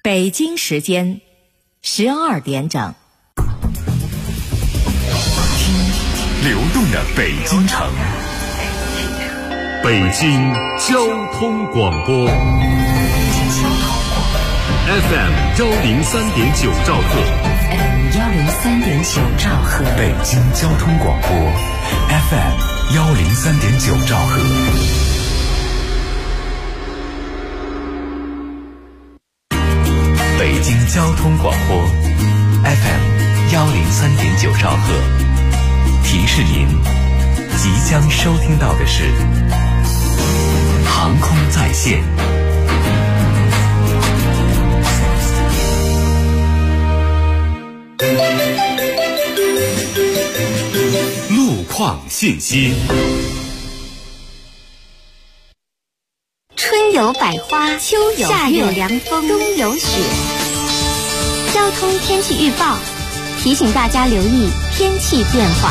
北京时间12点整。 听流动的北京城，北京交通广播 FM 103.9兆赫， 103.9兆赫， 北京交通广播 FM 103.9兆赫。北京交通广播 FM 103.9兆赫，提示您即将收听到的是航空在线。路况信息。 春有百花，秋有夏有凉风，冬有雪。交通天气预报提醒大家留意天气变化。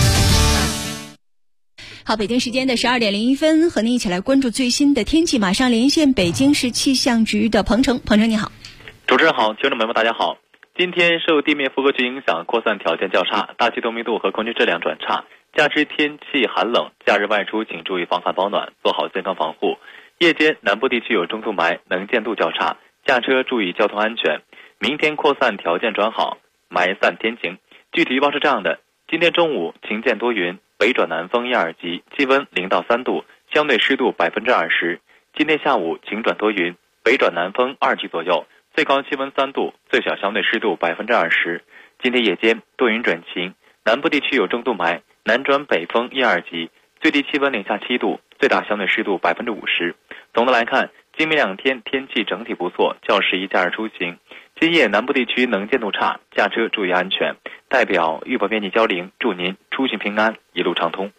好，北京时间的12:01，和您一起来关注最新的天气。马上连线北京市气象局的彭程，彭程你好。 主持人好，听众朋友们大家好。今天受地面副歌区影响，扩散条件较差，大气透明度和空气质量转差。加之天气寒冷，假日外出请注意防寒保暖，做好健康防护。夜间南部地区有中度霾，能见度较差，驾车注意交通安全。明天扩散条件转好，霾散天晴。具体预报是这样的：今天中午晴间多云，北转南风1、2级，气温0到3度，相对湿度20%。今天下午晴转多云，北转南风2级左右，最高气温3度，最小相对湿度20%。今天夜间多云转晴，南部地区有中度霾，南转北风1、2级，最低气温零下7度，最大相对湿度50%。总的来看，今明两天天气整体不错，较适宜假日出行。今夜南部地区能见度差，驾车注意安全。代表预报编辑焦玲祝您出行平安，一路畅通。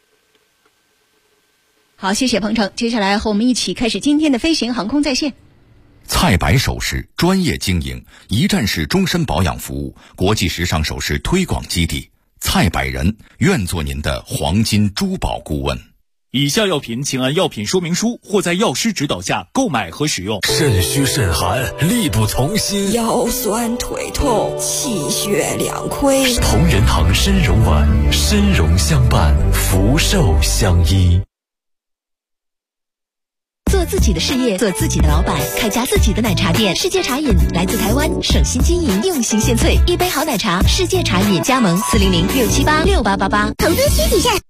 好，谢谢彭程。接下来和我们一起开始今天的飞行航空在线。 菜百首饰专业经营，一站式终身保养服务，国际时尚首饰推广基地。菜百人愿做您的黄金珠宝顾问。 以下药品请按药品说明书或在药师指导下购买和使用。 肾虚肾寒，力不从心， 腰酸腿痛，气血两亏。 同仁堂参茸丸，参茸相伴，福寿相依。 做自己的事业，做自己的老板，开家自己的奶茶店。世界茶饮来自台湾，省心经营，用心献萃，一杯好奶茶。世界茶饮加盟400-678-6888。 投资需谨慎。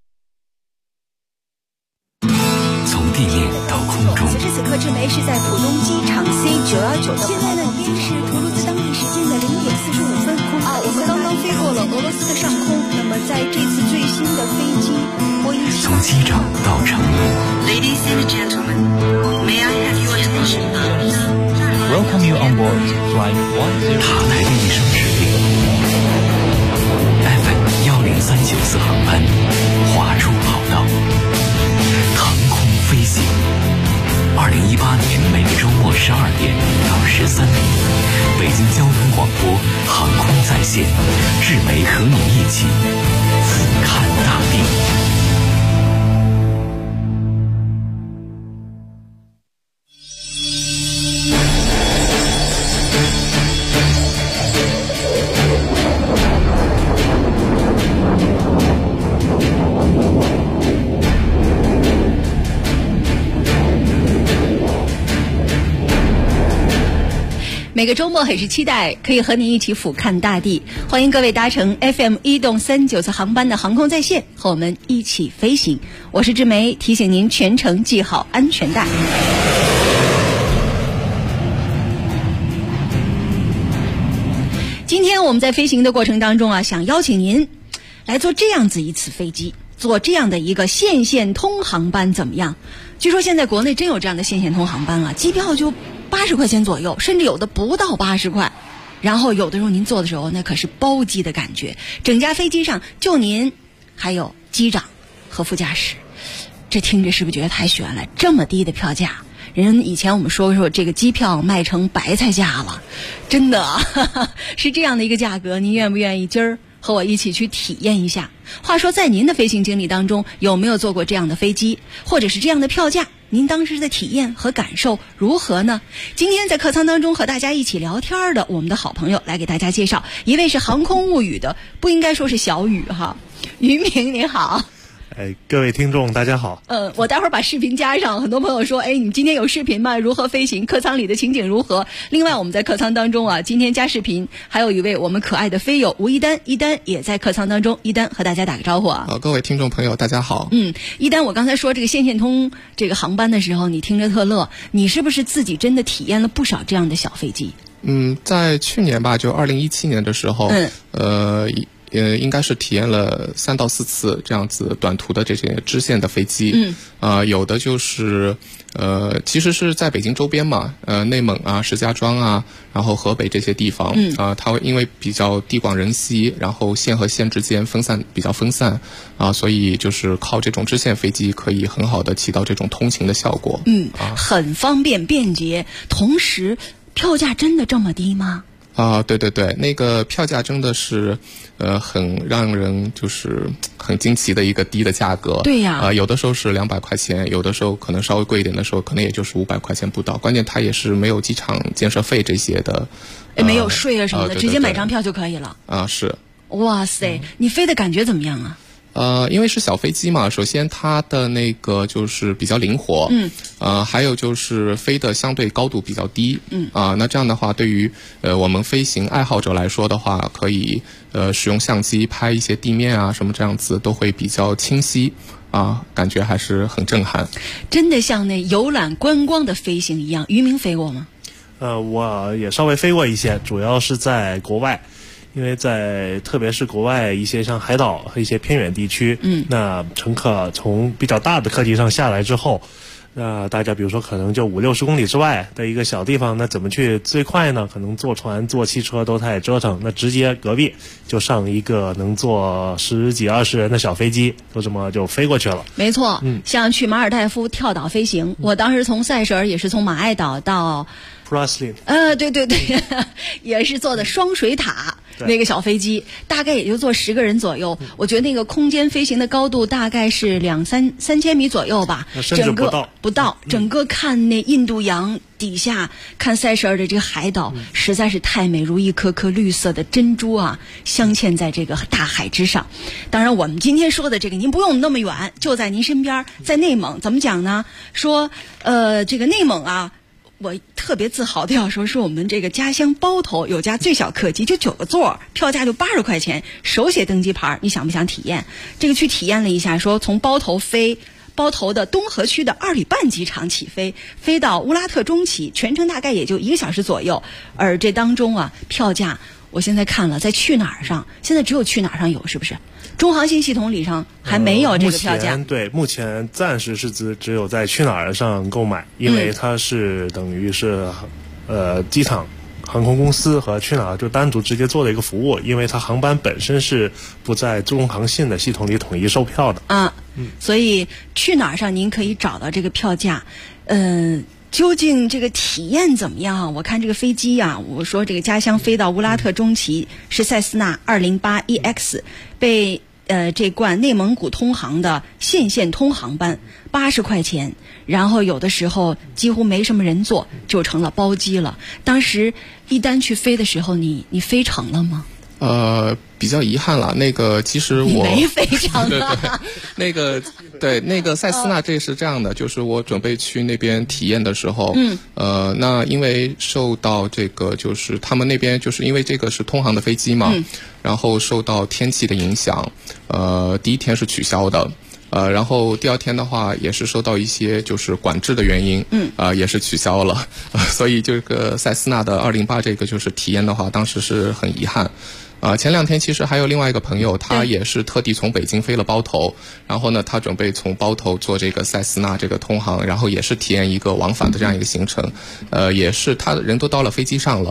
从地面到空中， 此时此刻，志梅是在浦东机场 C919的。现在呢，已经是图卢兹当地时间的0点45分。我们刚刚飞过了俄罗斯的上空。那么在这次最新的飞机波音787， 从机长到乘务。 Ladies and gentlemen, may I have your attention, please? Welcome you on board Flight 10. 塔台的一声指令 ，FM 103.94航班划出跑道，腾空飞行。2018年每个周末12点到13点，北京交通广播航空在线，志梅和你一起俯瞰大地。 每个周末很是期待可以和你一起俯瞰大地，欢迎各位搭乘 FM 1动39次航班的航空在线，和我们一起飞行。我是志梅，提醒您全程系好安全带。今天我们在飞行的过程当中啊，想邀请您来坐这样子一次飞机，坐这样的一个线线通航班怎么样？据说现在国内真有这样的线线通航班啊，机票就80块钱左右，甚至有的不到80块。然后有的时候您坐的时候，那可是包机的感觉，整架飞机上就您还有机长和副驾驶，这听着是不是觉得太悬了？这么低的票价，人以前我们说这个机票卖成白菜价了，真的是这样的一个价格，您愿不愿意今儿和我一起去体验一下。话说在您的飞行经历当中，有没有坐过这样的飞机，或者是这样的票价？您当时的体验和感受如何呢？今天在客舱当中和大家一起聊天的我们的好朋友来给大家介绍，一位是航空物语的，不应该说是小雨哈，于明您好。 各位听众大家好。 我待会儿把视频加上，很多朋友说你今天有视频吗？如何飞行？客舱里的情景如何？另外我们在客舱当中啊，今天加视频还有一位我们可爱的飞友吴一丹，一丹也在客舱当中，一丹和大家打个招呼啊。 各位听众朋友大家好。 一丹，我刚才说这个线线通这个航班的时候，你听着特乐，你是不是自己真的体验了不少这样的小飞机？ 在去年吧，就2017年的时候，应该是体验了3到4次这样子短途的这些支线的飞机。有的就是其实是在北京周边嘛，内蒙啊、石家庄啊，然后河北这些地方，它因为比较地广人稀，然后县和县之间比较分散啊，所以就是靠这种支线飞机可以很好的起到这种通勤的效果。 很方便便捷，同时票价真的这么低吗？ 对对对，那个票价真的是，很让人就是很惊奇的一个低的价格。 对呀。 有的时候是200块钱，有的时候可能稍微贵一点的时候，可能也就是500块钱不到。关键它也是没有机场建设费这些的， 没有税啊什么的， 对对对， 直接买张票就可以了。 是。 哇塞，你飞的感觉怎么样啊？ 因为是小飞机嘛，首先它的那个就是比较灵活，还有就是飞的相对高度比较低，那这样的话，对于我们飞行爱好者来说的话，可以使用相机拍一些地面啊什么这样子都会比较清晰，感觉还是很震撼。 真的像那游览观光的飞行一样。于明飞过吗？ 我也稍微飞过一些，主要是在国外。因为特别是国外一些像海岛和一些偏远地区，那乘客从比较大的客机上下来之后，那大家比如说可能就50-60公里之外的一个小地方，那怎么去最快呢？可能坐船、坐汽车都太折腾，那直接隔壁就上一个能坐10几20人的小飞机，就这么就飞过去了。 没错，像去马尔代夫跳岛飞行，我当时从塞舌尔也是从马爱岛到 Praslin， 对对对，也是坐的双水塔那个小飞机，大概也就坐10个人左右。我觉得那个空间飞行的高度大概是2-3千米左右吧， 甚至不到。整个看那印度洋底下，看塞舌尔的这个海岛，实在是太美，如一颗颗绿色的珍珠啊，镶嵌在这个大海之上。当然，我们今天说的这个，您不用那么远，就在您身边，在内蒙。怎么讲呢？说这个内蒙啊。我特别自豪的要说，是我们这个家乡包头有架最小客机，就9个座，票价就80块钱，手写登机牌。你想不想体验？这个去体验了一下，说从包头的东河区的2里半机场起飞，飞到乌拉特中旗，全程大概也就1个小时左右。而这当中啊，票价我现在看了，在去哪儿上，现在只有去哪儿上有，是不是？中航新系统里上还没有这个票价。 目前暂时是只有在去哪儿上购买，因为它是等于是机场航空公司和去哪儿就单独直接做的一个服务，因为它航班本身是不在中航信的系统里统一售票的所以去哪儿上您可以找到这个票价。究竟这个体验怎么样？我看这个飞机啊，我说这个家乡飞到乌拉特中旗是塞斯纳208EX，被这冠内蒙古通航的线通航班，80块钱，然后有的时候几乎没什么人坐，就成了包机了。当时一丹去飞的时候，你飞成了吗？ 比较遗憾了。那个其实我没飞成啊。 那个塞斯纳这是这样的，就是我准备去那边体验的时候，那因为受到这个就是他们那边就是因为这个是通航的飞机嘛，然后受到天气的影响，第一天是取消的。然后第2天的话也是受到一些就是管制的原因，也是取消了，所以这个塞斯纳的208这个就是体验的话，当时是很遗憾。前2天其实还有另外一个朋友，他也是特地从北京飞了包头，然后呢，他准备从包头坐这个塞斯纳这个通航，然后也是体验一个往返的这样一个行程，也是他人都到了飞机上了，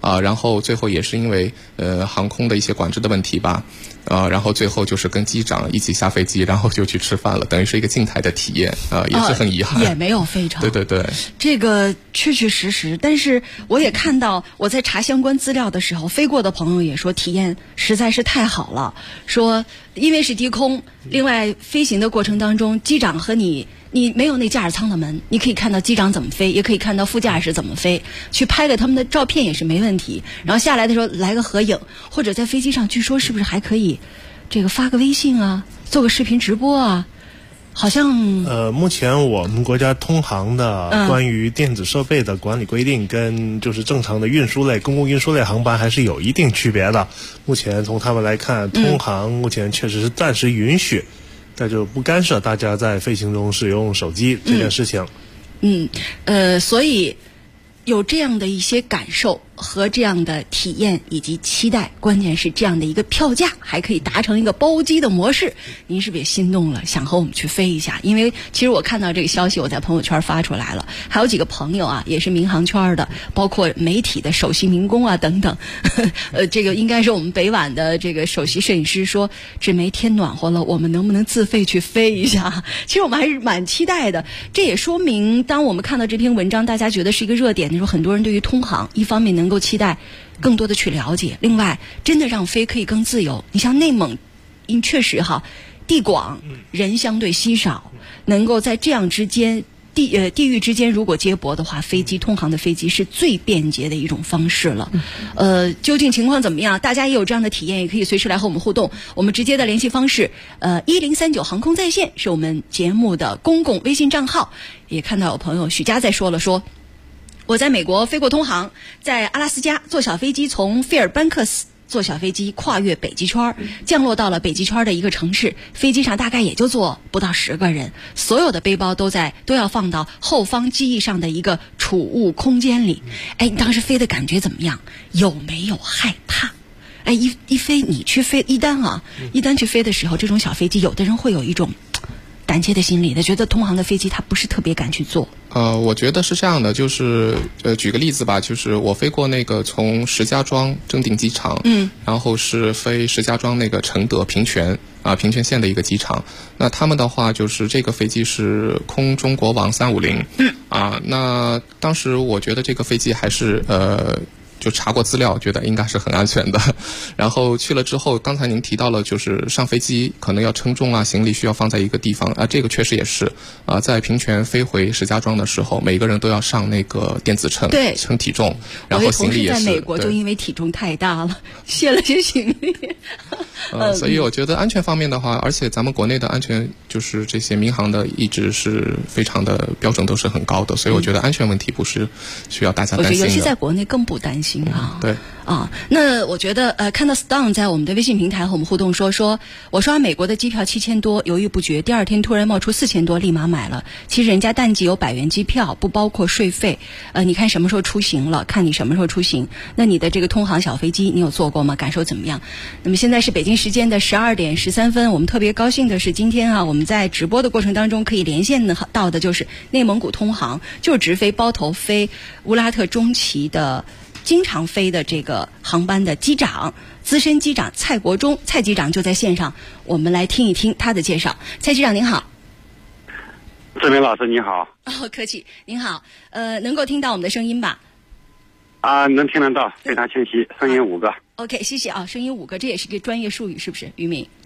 然后最后也是因为航空的一些管制的问题吧，然后最后就是跟机长一起下飞机，然后就去吃饭了，等于是一个静态的体验也是很遗憾， 也没有飞成。 对对对， 这个确确实实，但是我也看到我在查相关资料的时候，飞过的朋友也说体验实在是太好了，说因为是低空，另外飞行的过程当中，机长和你没有那驾驶舱的门，你可以看到机长怎么飞，也可以看到副驾驶怎么飞，去拍个他们的照片也是没问题。然后下来的时候来个合影，或者在飞机上据说是不是还可以这个发个微信啊，做个视频直播啊，好像目前我们国家通航的关于电子设备的管理规定跟就是正常的运输类公共运输类航班还是有一定区别的。目前从他们来看，通航目前确实是暂时允许，但就不干涉大家在飞行中使用手机这件事情。 所以有这样的一些感受和这样的体验以及期待，关键是这样的一个票价还可以达成一个包机的模式，您是不是也心动了，想和我们去飞一下？因为其实我看到这个消息，我在朋友圈发出来了，还有几个朋友啊，也是民航圈的，包括媒体的首席民工啊等等。这个应该是我们北晚的这个首席摄影师说，这没天暖和了，我们能不能自费去飞一下？其实我们还是蛮期待的。这也说明，当我们看到这篇文章，大家觉得是一个热点，你说很多人对于通航一方面能够期待更多的去了解，另外真的让飞可以更自由。你像内蒙，确实地广人相对稀少，能够在这样之间地域之间如果接驳的话，通航的飞机是最便捷的一种方式了。究竟情况怎么样？大家也有这样的体验，也可以随时来和我们互动。我们直接的联系方式，1039航空在线是我们节目的公共微信账号。也看到有朋友许佳在说我在美国飞过通航，在阿拉斯加坐小飞机从费尔班克斯坐小飞机跨越北极圈，降落到了北极圈的一个城市，飞机上大概也就坐不到10个人，所有的背包都要放到后方机翼上的一个储物空间里。你当时飞的感觉怎么样？有没有害怕？一飞你去飞一单去飞的时候，这种小飞机有的人会有一种胆怯的心理，他觉得通航的飞机他不是特别敢去坐。 我觉得是这样的，就是举个例子吧，就是我飞过那个从石家庄正定机场，然后是飞石家庄那个承德平泉县的一个机场。那他们的话就是这个飞机是空中国王350，那当时我觉得这个飞机还是就查过资料，觉得应该是很安全的。然后去了之后，刚才您提到了，就是上飞机可能要称重行李需要放在一个地方这个确实也是在平泉飞回石家庄的时候，每个人都要上那个电子秤， 对， 称体重，然后行李也是。 我在美国就因为体重太大了，卸了些行李。 所以我觉得安全方面的话，而且咱们国内的安全就是这些民航的一直是非常的标准都是很高的，所以我觉得安全问题不是需要大家担心的。 尤其在国内更不担心对那我觉得看到 Stone 在我们的微信平台和我们互动说我刷美国的机票7000多，犹豫不决，第二天突然冒出4000多，立马买了。其实人家淡季有100元机票，不包括税费。你看什么时候出行了，看你什么时候出行。那你的这个通航小飞机你有坐过吗？感受怎么样？那么现在是北京时间的12点13分，我们特别高兴的是今天我们在直播的过程当中可以连线到的就是内蒙古通航，就是直飞包头飞乌拉特中旗的经常飞的这个航班的机长，资深机长蔡国忠，蔡机长就在线上，我们来听一听他的介绍。蔡机长您好。 志明老师你好。 客气。您好，能够听到我们的声音吧？ 能听得到，非常清晰，声音5个。 OK， 谢谢声音5个，这也是个专业术语，是不是，于明？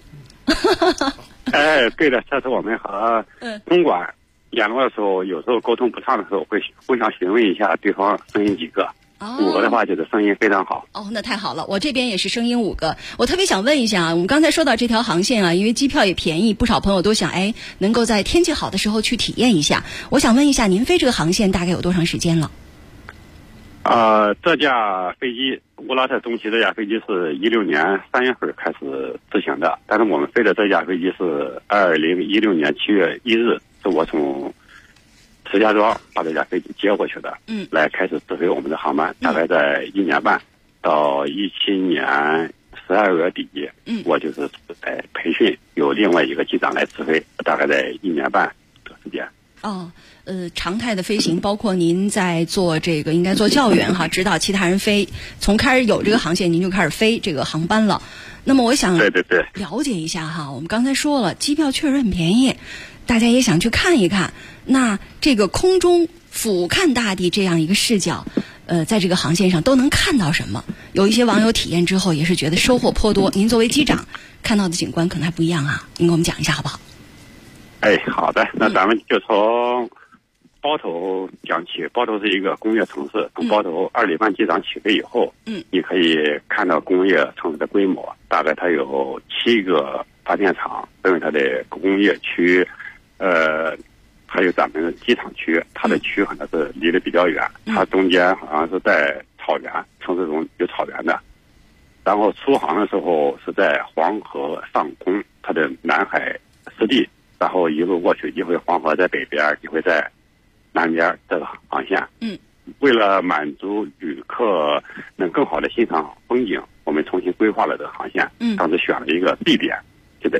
对的，这是我们和公馆联络的时候，有时候沟通不畅的时候，会互相询问一下对方声音几个。5个的话就是声音非常好。 那太好了，我这边也是声音5个。我特别想问一下我们刚才说到这条航线因为机票也便宜，不少朋友都想能够在天气好的时候去体验一下。我想问一下，您飞这个航线大概有多长时间了？ 这架飞机乌拉特中旗这架飞机是16年3月份开始执行的，但是我们飞的这架飞机是2016年7月1日，是我从石家庄把这架飞机接过去的，来开始指挥我们的航班，大概在1年半到17年12月底，我就是在培训，有另外一个机长来指挥，大概在1年半的时间。 常态的飞行，包括您在做这个应该做教员哈，指导其他人飞，从开始有这个航线您就开始飞这个航班了。那么我想了解一下哈，我们刚才说了，机票确实很便宜，大家也想去看一看。那这个空中俯瞰大地这样一个视角，在这个航线上都能看到什么？有一些网友体验之后也是觉得收获颇多。您作为机长看到的景观可能还不一样啊，您给我们讲一下好不好？ 好的，那咱们就从包头讲起。包头是一个工业城市，从包头2里半机场起飞以后，你可以看到工业城市的规模，大概它有7个发电厂，分为它的工业区，还有咱们的机场区，它的区可能是离得比较远，它中间好像是在草原，城市中有草原的。然后出航的时候是在黄河上空，它的南海湿地，然后一路过去，一会黄河在北边，一会在南边这个航线。为了满足旅客能更好的欣赏风景，我们重新规划了这个航线。当时选了一个 B 点，就是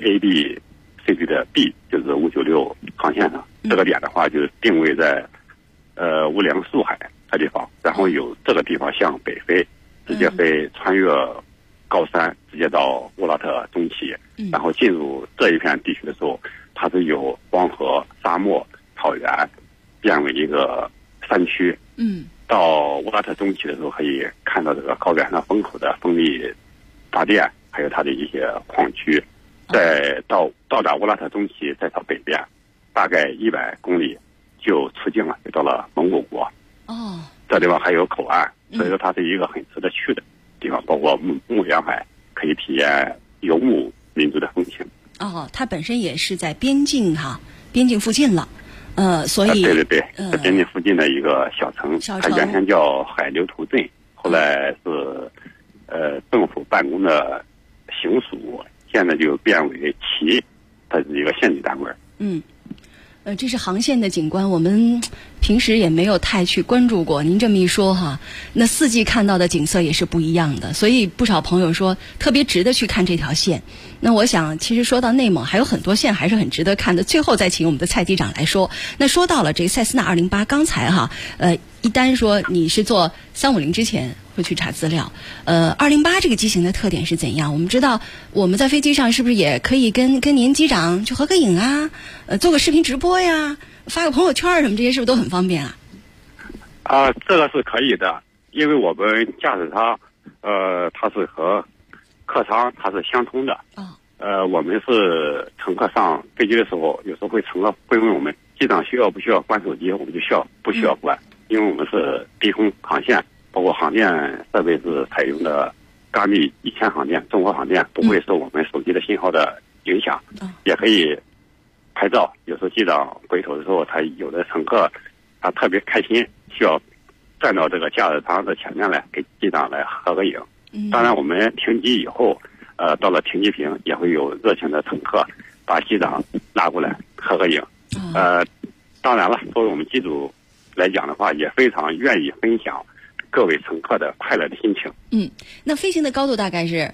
ABCD 的 B， 就是596航线上。这个点的话，就是定位在乌梁素海这地方，然后由这个地方向北飞，直接飞穿越高山，直接到乌拉特中旗。然后进入这一片地区的时候，它是由黄河、沙漠、草原变为一个山区。到乌拉特中旗的时候，可以看到这个高原上丰富的风力发电，还有它的一些矿区。再到达乌拉特中旗，再到北边，大概100公里就出境了，就到了蒙古国。这地方还有口岸，所以说它是一个很值得去的地方，包括牧原海，可以体验游牧民族的风情。 它本身也是在边境边境附近了。所以对，在边境附近的一个小城，它原先叫海流图镇，后来是政府办公的行署，现在就变为旗，它是一个县级单位。 这是航线的景观，我们平时也没有太去关注过。您这么一说那4季看到的景色也是不一样的，所以不少朋友说特别值得去看这条线。那我想其实说到内蒙还有很多线还是很值得看的，最后再请我们的蔡机长来说。那说到了这个塞斯纳208，刚才一单说你是做350之前会去查资料，208这个机型的特点是怎样？我们知道我们在飞机上是不是也可以跟您机长去合个影啊，做个视频直播呀，发个朋友圈什么，这些是不是都很方便啊？ 这个是可以的，因为我们驾驶舱它是和客舱它是相通的。我们是乘客上飞机的时候，有时候乘客会问我们机长需要不需要关手机，我们就不需要关，因为我们是低空航线，包括航电设备是采用的伽密1000航电，中国航电不会受我们手机的信号的影响。也可以拍照，有时候机长回头的时候，他有的乘客他特别开心，需要站到这个驾驶舱的前面来给机长来合个影。当然我们停机以后到了停机坪，也会有热情的乘客把机长拉过来合个影。当然了，作为我们机组来讲的话，也非常愿意分享各位乘客的快乐的心情。 那飞行的高度大概是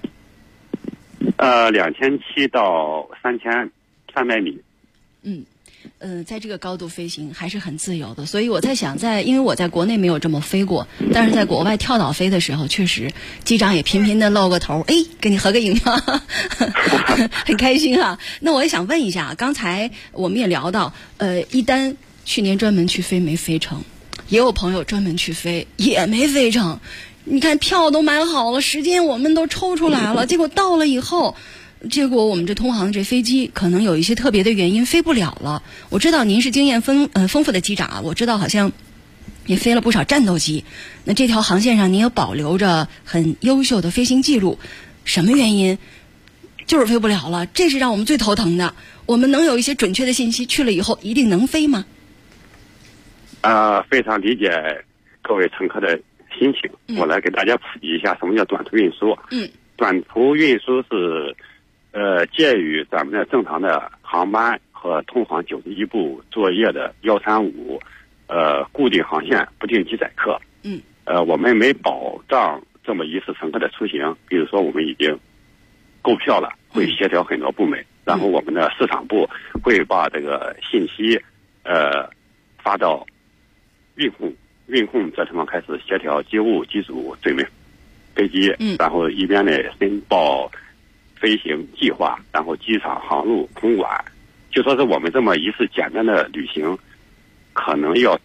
2700到3300米。 在这个高度飞行还是很自由的，所以我在想，因为我在国内没有这么飞过，但是在国外跳岛飞的时候，确实机长也频频的露个头，跟你合个影很开心那我也想问一下，刚才我们也聊到，一单去年专门去飞没飞成，也有朋友专门去飞也没飞成。你看票都买好了，时间我们都抽出来了，结果到了以后。结果我们这通航这飞机可能有一些特别的原因飞不了了。我知道您是经验丰富的机长我知道好像也飞了不少战斗机。那这条航线上您也保留着很优秀的飞行记录，什么原因就是飞不了了？这是让我们最头疼的。我们能有一些准确的信息，去了以后一定能飞吗？ 非常理解各位乘客的心情。我来给大家普及一下什么叫短途运输。短途运输是介于咱们的正常的航班和通航91部作业的135固定航线不定期载客。我们没保障这么一次乘客的出行，比如说我们已经购票了，会协调很多部门，然后我们的市场部会把这个信息发到运控这地方开始协调机务机组准备飞机，然后一边呢申报飞行计划，然后机场航路空管，就说是我们这么一次简单的旅行，可能要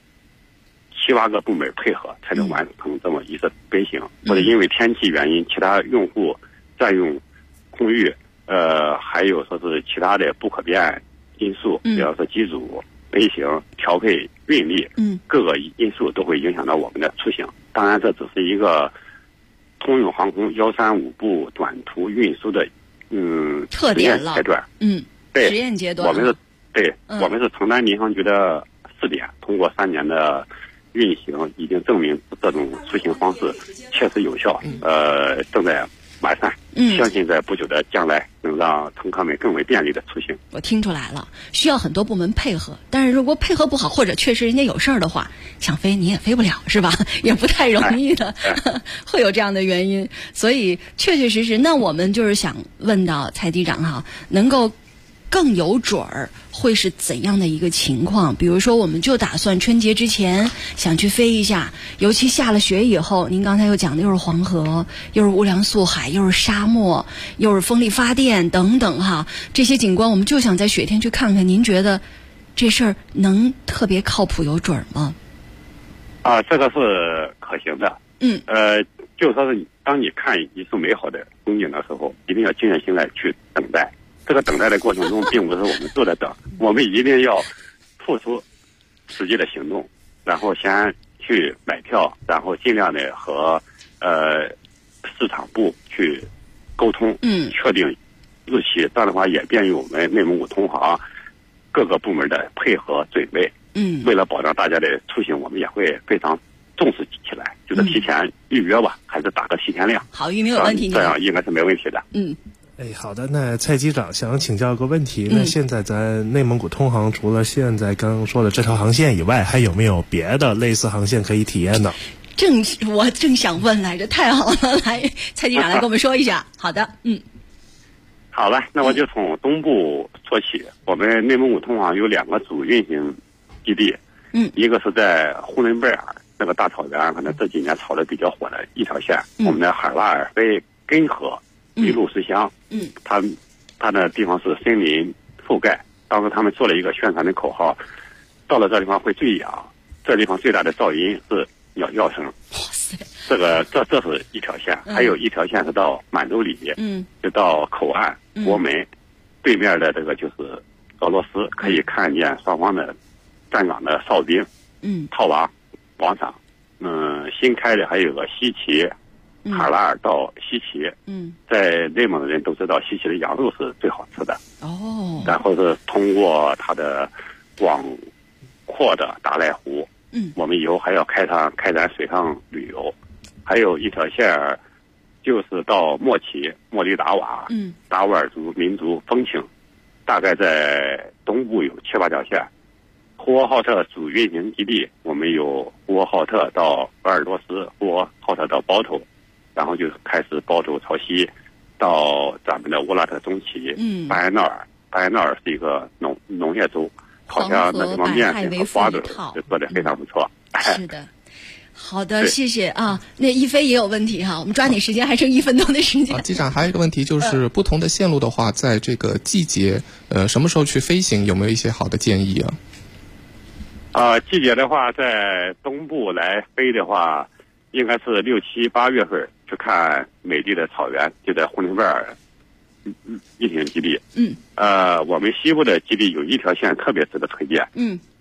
7、8个部门配合才能完成这么一次飞行，或者因为天气原因，其他用户占用空域，还有说是其他的不可变因素，比方说机组飞行调配运力，各个因素都会影响到我们的出行。当然，这只是一个通用航空135部短途运输的特点了， 阶段， 对，实验阶段， 我们是承担民航局的试点，通过3年的运行，已经证明这种出行方式确实有效，正在完善，相信在不久的将来能让乘客们更为便利的出行。 我听出来了，需要很多部门配合，但是如果配合不好，或者确实人家有事儿的话，想飞你也飞不了，是吧？也不太容易的，会有这样的原因。所以确确实实，那我们就是想问到蔡机长哈，能够更有准儿会是怎样的一个情况？比如说，我们就打算春节之前想去飞一下，尤其下了雪以后，您刚才又讲的又是黄河，又是乌梁素海，又是沙漠，又是风力发电等等哈，这些景观我们就想在雪天去看看。您觉得这事儿能特别靠谱有准吗？ 这个是可行的。就说是当你看一束美好的风景的时候，一定要静下心来去等待。这个等待的过程中，并不是我们坐着等，我们一定要付出实际的行动，然后先去买票，然后尽量的和市场部去沟通，确定日期。这样的话也便于我们内蒙古通航各个部门的配合准备。为了保障大家的出行，我们也会非常重视起来，就是提前预约吧，还是打个提前量。 好，预约有问题， 这样应该是没问题的。 好的，那蔡机长想请教个问题，那现在咱内蒙古通航除了现在刚刚说的这条航线以外，还有没有别的类似航线可以体验呢？ 我正想问来着，太好了，来，蔡机长来跟我们说一下。好的， 好了，那我就从东部说起。我们内蒙古通航有2个主运行基地，一个是在呼伦贝尔那个大草原，可能这几年炒的比较火的一条线，我们的海拉尔飞根河一路十乡，它的地方是森林覆盖。当时他们做了一个宣传的口号，到了这地方会醉氧，这地方最大的噪音是鸟叫声。这是一条线，还有一条线是到满洲里，就到口岸国门对面的这个就是俄罗斯，可以看见双方的站岗的哨兵，套娃广场，新开的还有个西岐。海拉尔到西岐，在内蒙的人都知道西岐的羊肉是最好吃的。然后是通过它的广阔的达赖湖，我们以后还要开展水上旅游。还有一条线就是到莫旗莫里达瓦，达斡尔族民族风情，大概在东部有7、8条线。呼和浩特主运行基地，我们有呼和浩特到鄂尔多斯，呼和浩特到包头。然后就开始包头朝西，到咱们的乌拉特中旗，巴彦淖尔是一个农业州，好像那地方面粉和瓜子就做得非常不错。 是的，好的，谢谢啊。那一飞也有问题哈，我们抓紧时间，还剩1分钟的时间。 机长还有一个问题就是不同的线路的话，在这个季节，什么时候去飞行，有没有一些好的建议啊？ 季节的话，在东部来飞的话，应该是6、7、8月份。去看美丽的草原，就在呼伦贝尔运行基地。我们西部的基地有一条线特别值得推荐。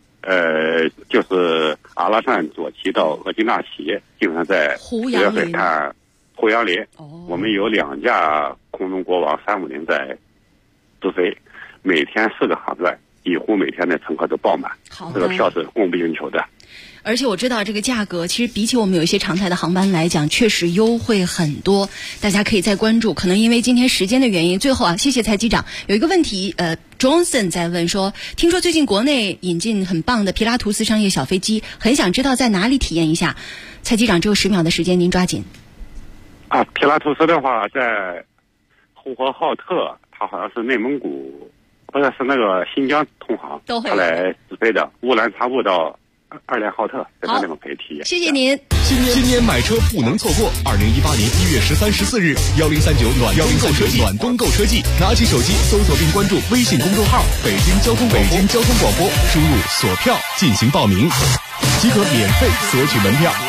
就是阿拉善左旗到额济纳旗，基本上在10月份看胡杨林。我们有2架空中国王350在直飞，每天4个航段，几乎每天的乘客都爆满。这个票是供不应求的。 而且我知道这个价格其实比起我们有一些常态的航班来讲，确实优惠很多，大家可以再关注。可能因为今天时间的原因，最后谢谢蔡机长。有一个问题Johnson 在问说，听说最近国内引进很棒的皮拉图斯商业小飞机，很想知道在哪里体验一下。蔡机长只有10秒的时间，您抓紧。 皮拉图斯的话在呼和浩特，它好像是内蒙古，不是那个新疆通航，它来直飞的乌兰察布到 2辆浩特，在那地方可以体验。 谢谢您。 今年买车不能错过，2018年1月13、14日，1039暖冬购车季，拿起手机搜索并关注微信公众号北京交通广播，输入锁票进行报名，即可免费索取门票。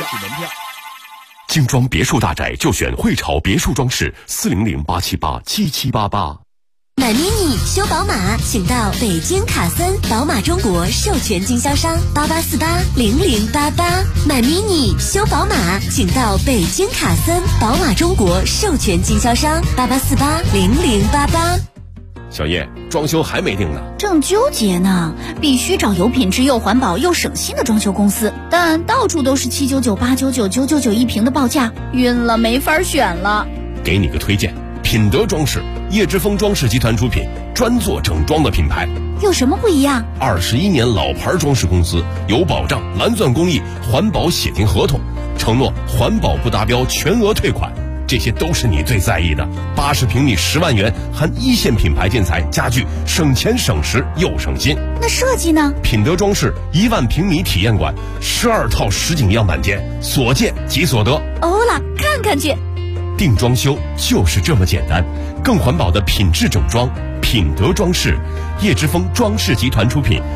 精装别墅大宅就选汇潮别墅装饰，400-878-7788。 买 mini 修宝马，请到北京卡森宝马中国授权经销商88480088。买 mini 修宝马，请到北京卡森宝马中国授权经销商88480088。 小叶，装修还没定呢， 正纠结呢。必须找有品质又环保又省心的装修公司，但到处都是799、899、999一平的报价，晕了，没法选了。 给你个推荐，品德装饰，叶之峰装饰集团出品，专做整装的品牌。 有什么不一样 ？21年老牌装饰公司，有保障，蓝钻工艺，环保写定合同，承诺环保不达标全额退款。这些都是你最在意的。80平米10万元，含一线品牌建材家具，省钱省时又省心。 那设计呢？ 品德装饰1万平米体验馆，12套实景样板间，所见即所得。 欧了，看看去。 定装修就是这么简单，更环保的品质整装，品德装饰，叶之峰装饰集团出品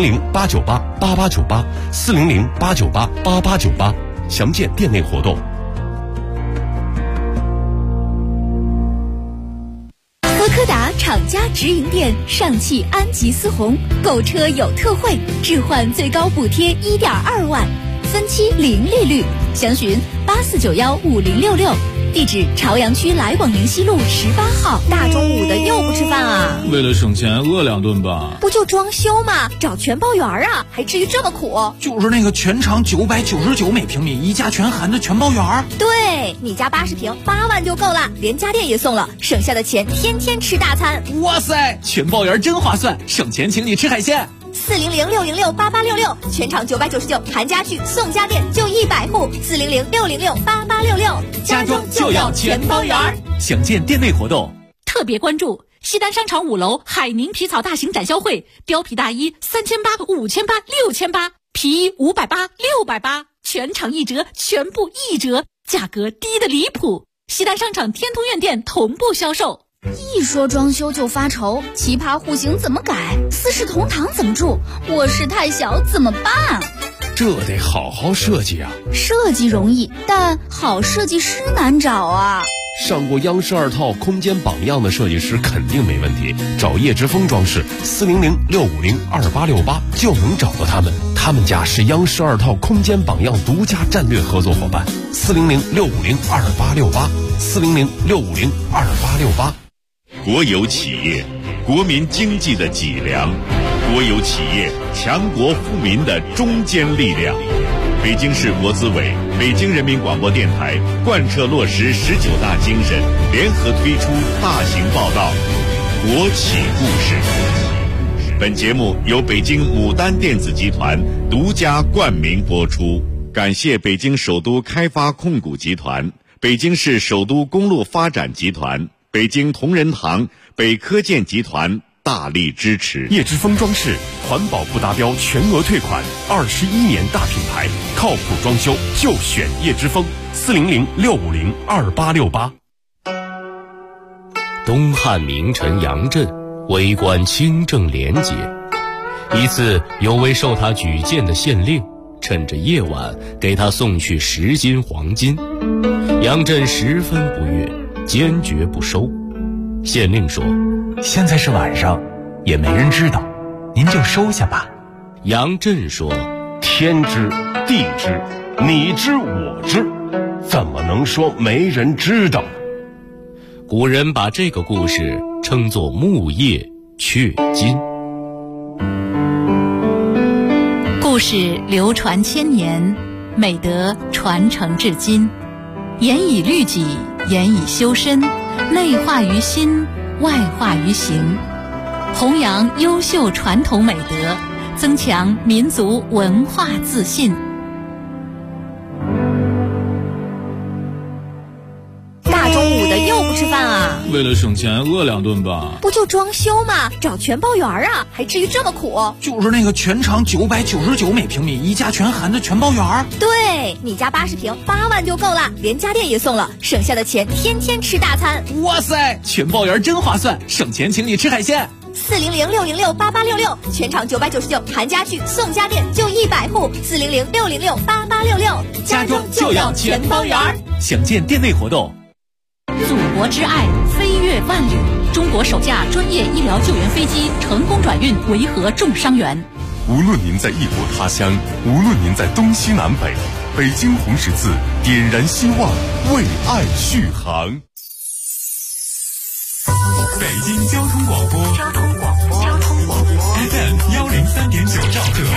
，400-898-8898，400-898-8898，详见店内活动。 柯达厂家直营店上汽安吉思红购车有特惠，置换最高补贴1.2万，分期零利率，详询84915066，地址朝阳区来广宁西路18号。大中午的又不吃饭啊？ 为了省钱饿2顿吧。 不就装修吗？找全包园啊，还至于这么苦？ 就是那个全长999每平米，一家全含的全包园。 对，你家80平8万就够了，连家电也送了，省下的钱天天吃大餐。 哇塞，全包园真划算，省钱请你吃海鲜。 400-606-8866，全场999，含家具送家电，就100户。400-606-8866， 家装就要全包园。详见店内活动。 特别关注西单商场5楼海宁皮草大型展销会，貂皮大衣3800、5800、6800，皮衣580、680，全场1折，全部1折，价格低得离谱。西单商场天通苑店同步销售。 一说装修就发愁，奇葩户型怎么改？四世同堂怎么住？卧室太小怎么办？ 这得好好设计啊！ 设计容易，但好设计师难找啊！ 上过央视2套空间榜样的设计师肯定没问题，找叶之峰装饰，400-650-2868就能找到他们。他们家是央视2套空间榜样独家战略合作伙伴，400-650-2868，400-650-2868。 国有企业，国民经济的脊梁；国有企业，强国富民的中坚力量。北京市国资委、北京人民广播电台贯彻落实19大精神，联合推出大型报道《国企故事》。本节目由北京牡丹电子集团独家冠名播出，感谢北京首都开发控股集团、北京市首都公路发展集团、北京同仁堂、北科建集团大力支持。 叶之峰装饰，环保不达标全额退款，21年大品牌，靠谱装修就选叶之峰，400-650-2868。 东汉名臣杨震为官清正廉洁，一次有位受他举荐的县令趁着夜晚给他送去10斤黄金，杨震十分不悦，坚决不收。县令说：“ 现在是晚上，也没人知道，您就收下吧。” 杨震说：“ 天知地知，你知我知，怎么能说没人知道呢？” 古人把这个故事称作木叶雀金。 故事流传千年，美德传承至今，严以律己，严以修身，内化于心，外化于行，弘扬优秀传统美德，增强民族文化自信。 大中午的又不吃饭啊？ 为为了省钱饿2顿吧？ 不就装修吗？找全包园啊，还至于这么苦？ 就是那个全长999每平米，一家全含的全包园。 对，你家80平8万就够了，连家电也送了，省下的钱天天吃大餐。 哇塞，全包园真划算，省钱请你吃海鲜。 400-606-8866，全场999，含家具送家电，就100户。400-606-8866， 家装就要全包园。详见店内活动。 祖国之爱飞越万里，中国首架专业医疗救援飞机成功转运维和重伤员。 无论您在异国他乡，无论您在东西南北，北京红十字点燃希望，为爱续航。 北京交通广播FM 103.9兆赫，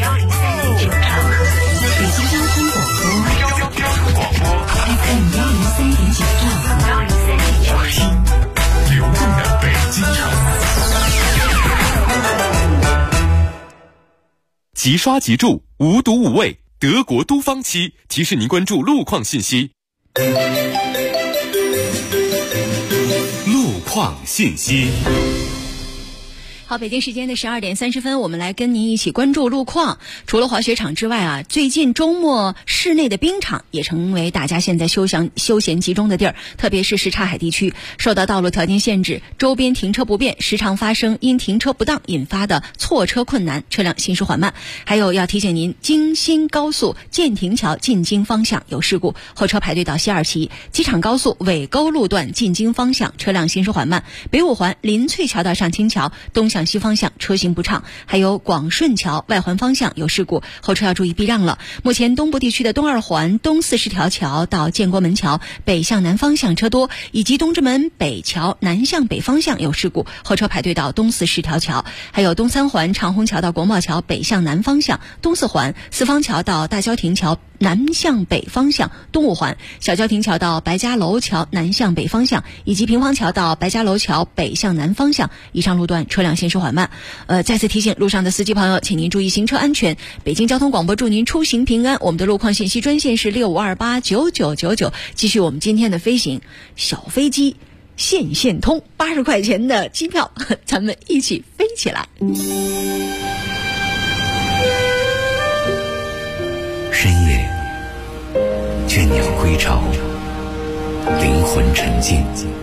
北京交通广播 FM 103.9兆赫，听流动的北京城。 即刷即住，无毒无味，德国都方漆提示您关注路况信息。路况信息。 好，北京时间的12点30分，我们来跟您一起关注路况。除了滑雪场之外啊，最近周末室内的冰场也成为大家现在休闲集中的地儿，特别是什刹海地区，受到道路条件限制，周边停车不便，时常发生因停车不当引发的错车困难，车辆行驶缓慢。还有要提醒您，京新高速建亭桥进京方向有事故，后车排队到西二旗；机场高速尾沟路段进京方向车辆行驶缓慢；北五环林翠桥到上清桥东向西方向车行不畅，还有广顺桥外环方向有事故，后车要注意避让了。目前东部地区的东二环东40条桥到建国门桥北向南方向车多，以及东直门北桥南向北方向有事故，后车排队到东40条桥。还有东三环长虹桥到国贸桥北向南方向，东四环四方桥到大郊亭桥南向北方向，东五环小郊亭桥到白家楼桥南向北方向，以及平房桥到白家楼桥北向南方向，以上路段车辆行驶缓慢。再次提醒路上的司机朋友，请您注意行车安全。北京交通广播祝您出行平安。我们的路况信息专线是65289999。继续我们今天的飞行，小飞机线通，80块钱的机票，咱们一起飞起来。 深夜，倦鸟归巢，灵魂沉静。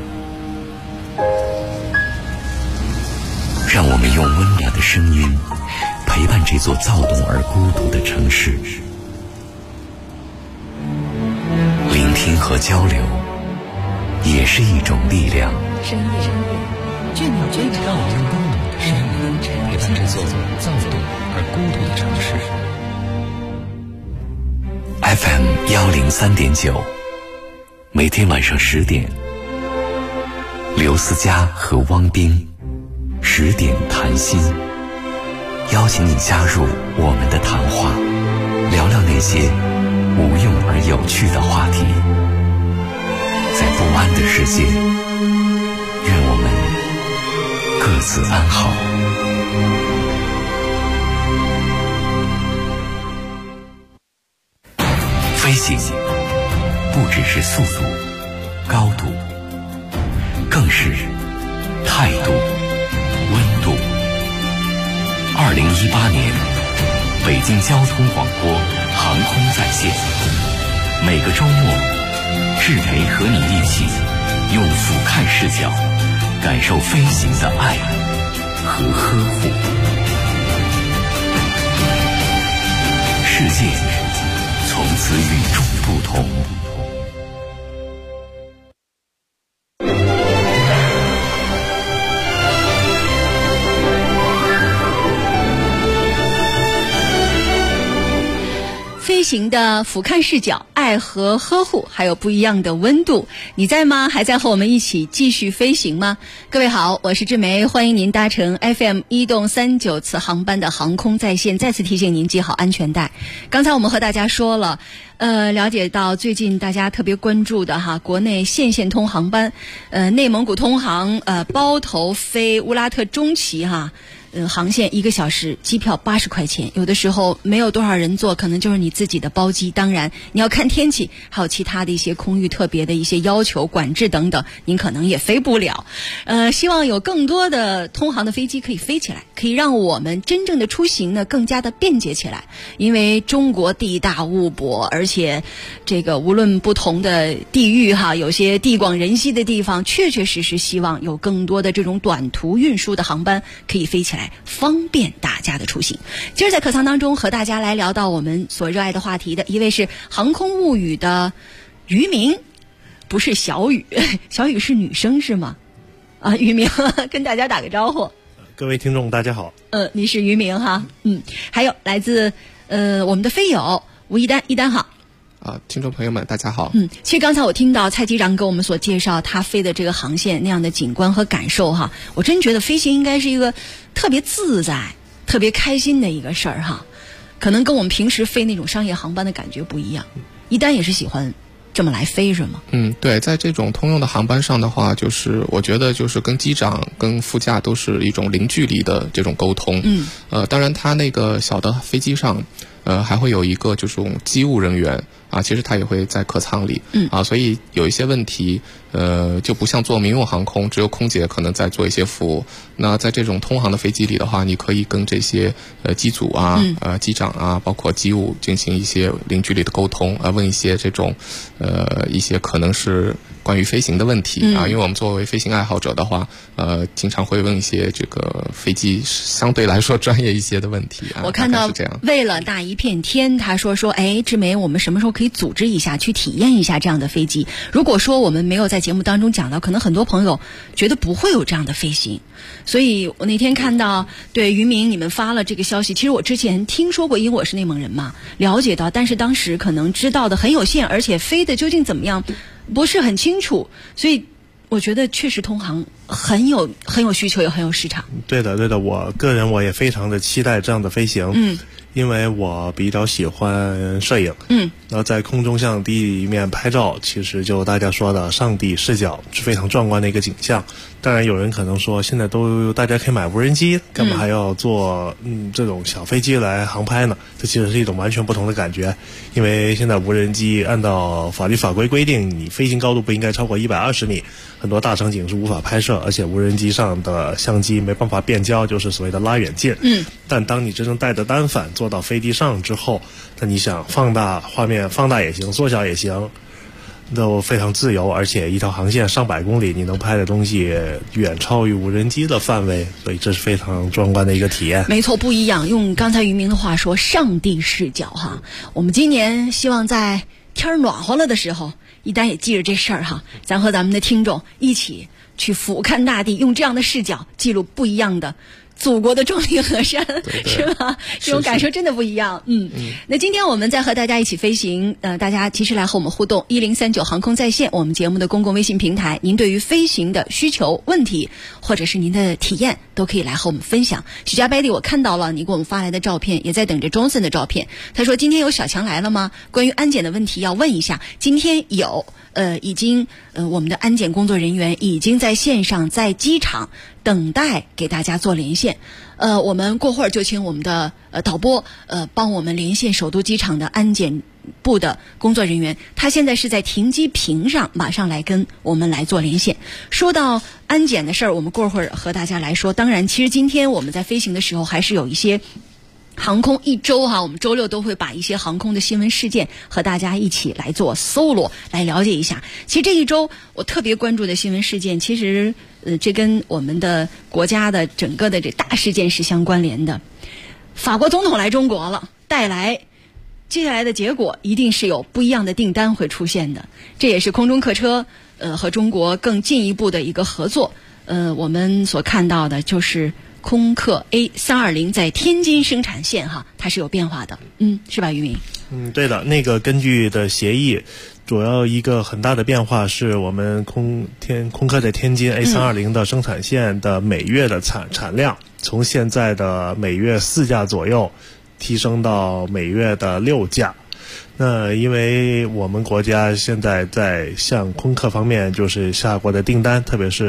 让我们用温暖的声音陪伴这座躁动而孤独的城市，聆听和交流也是一种力量。 深夜，倦鸟归巢，让我用温暖的声音陪伴这座躁动而孤独的城市。 FM 103.9，每天晚上10点，刘思佳和汪冰10点谈心，邀请你加入我们的谈话，聊聊那些无用而有趣的话题。在不安的世界，愿我们各自安好。飞行不只是速度、高度，更是态度、温度。2018年，北京交通广播航空在线，每个周末，志培和你一起用俯瞰视角，感受飞行的爱和呵护。世界从此与众不同。 飞行的俯瞰视角，爱和呵护，还有不一样的温度。你在吗？还在和我们一起继续飞行吗？各位好，我是志梅，欢迎您搭乘 FM 139次航班的航空在线。再次提醒您系好安全带。刚才我们和大家说了，了解到最近大家特别关注的哈，国内线通航班，内蒙古通航包头飞乌拉特中旗哈。 航线1个小时机票80块钱，有的时候没有多少人坐，可能就是你自己的包机。当然你要看天气，还有其他的一些空域特别的一些要求管制等等，您可能也飞不了。希望有更多的通航的飞机可以飞起来，可以让我们真正的出行呢更加的便捷起来。因为中国地大物博，而且这个无论不同的地域哈，有些地广人稀的地方，确确实实希望有更多的这种短途运输的航班可以飞起来，方便大家的出行。今儿在课堂当中和大家来聊到我们所热爱的话题的一位是航空物语的于明，不是小雨，小雨是女生是吗？于明跟大家打个招呼。 各位听众大家好。 你是于明哈，还有来自我们的飞友吴一丹，一丹好。 听众朋友们大家好。 其实刚才我听到蔡机长给我们所介绍他飞的这个航线那样的景观和感受哈，我真觉得飞行应该是一个特别自在特别开心的一个事儿哈，可能跟我们平时飞那种商业航班的感觉不一样。一丹也是喜欢这么来飞是吗？ 对，在这种通用的航班上的话，就是我觉得就是跟机长跟副驾都是一种零距离的这种沟通。当然他那个小的飞机上还会有一个这种机务人员其实他也会在客舱里所以有一些问题就不像做民用航空只有空姐可能在做一些服务。那在这种通航的飞机里的话，你可以跟这些机组机长包括机务进行一些零距离的沟通问一些这种一些可能是关于飞行的问题因为我们作为飞行爱好者的话经常会问一些这个飞机相对来说专业一些的问题我看到为了那一片天，他说志梅，我们什么时候可以组织一下去体验一下这样的飞机？如果说我们没有在节目当中讲到，可能很多朋友觉得不会有这样的飞行。所以我那天看到对于明你们发了这个消息，其实我之前听说过，因为我是内蒙人嘛，了解到，但是当时可能知道的很有限，而且飞的究竟怎么样不是很清楚，所以我觉得确实通航很有需求，也很有市场。 对的，我个人我也非常的期待这样的飞行。因为我比较喜欢摄影，然后在空中向地面拍照，其实就大家说的上帝视角是非常壮观的一个景象。当然有人可能说，现在大家可以买无人机，干嘛还要坐这种小飞机来航拍呢？这其实是一种完全不同的感觉。因为现在无人机按照法律法规规定，你飞行高度不应该超过120米，很多大场景是无法拍摄，而且无人机上的相机没办法变焦，就是所谓的拉远镜。但当你真正带着单反坐到飞机上之后，那你想放大画面，放大也行，缩小也行，都非常自由，而且一条航线上百公里，你能拍的东西远超于无人机的范围，所以这是非常壮观的一个体验。 没错，不一样。用刚才于明的话说，上帝视角哈。我们今年希望在天暖和了的时候，一丹也记着这事儿哈，咱和咱们的听众一起去俯瞰大地，用这样的视角记录不一样的祖国的壮丽河山，是吧？这种感受真的不一样。那今天我们在和大家一起飞行，大家其实来和我们互动，1039航空在线，我们节目的公共微信平台，您对于飞行的需求问题，或者是您的体验，都可以来和我们分享。许家 baby， 我看到了你给我们发来的照片，也在等着 Johnson 的照片。他说今天有小强来了吗？关于安检的问题要问一下。今天有，已经我们的安检工作人员已经在线上，在机场等待给大家做连线。我们过会儿就请我们的导播帮我们连线首都机场的安检部的工作人员，他现在是在停机坪上，马上来跟我们来做连线。说到安检的事儿，我们过会儿和大家来说。当然其实今天我们在飞行的时候还是有一些航空一周哈，我们周六都会把一些航空的新闻事件和大家一起来做搜罗，来了解一下。其实这一周我特别关注的新闻事件，其实这跟我们的国家的整个的这大事件是相关联的。法国总统来中国了，带来接下来的结果一定是有不一样的订单会出现的。这也是空中客车和中国更进一步的一个合作。我们所看到的就是空客 A320 在天津生产线哈，它是有变化的，是吧，于明？ 对的，那个根据的协议，主要一个很大的变化是我们空客在天津 A320 的生产线的每月的产量，从现在的每月4架左右，提升到每月的6架。那因为我们国家现在在向空客方面就是下过的订单，特别是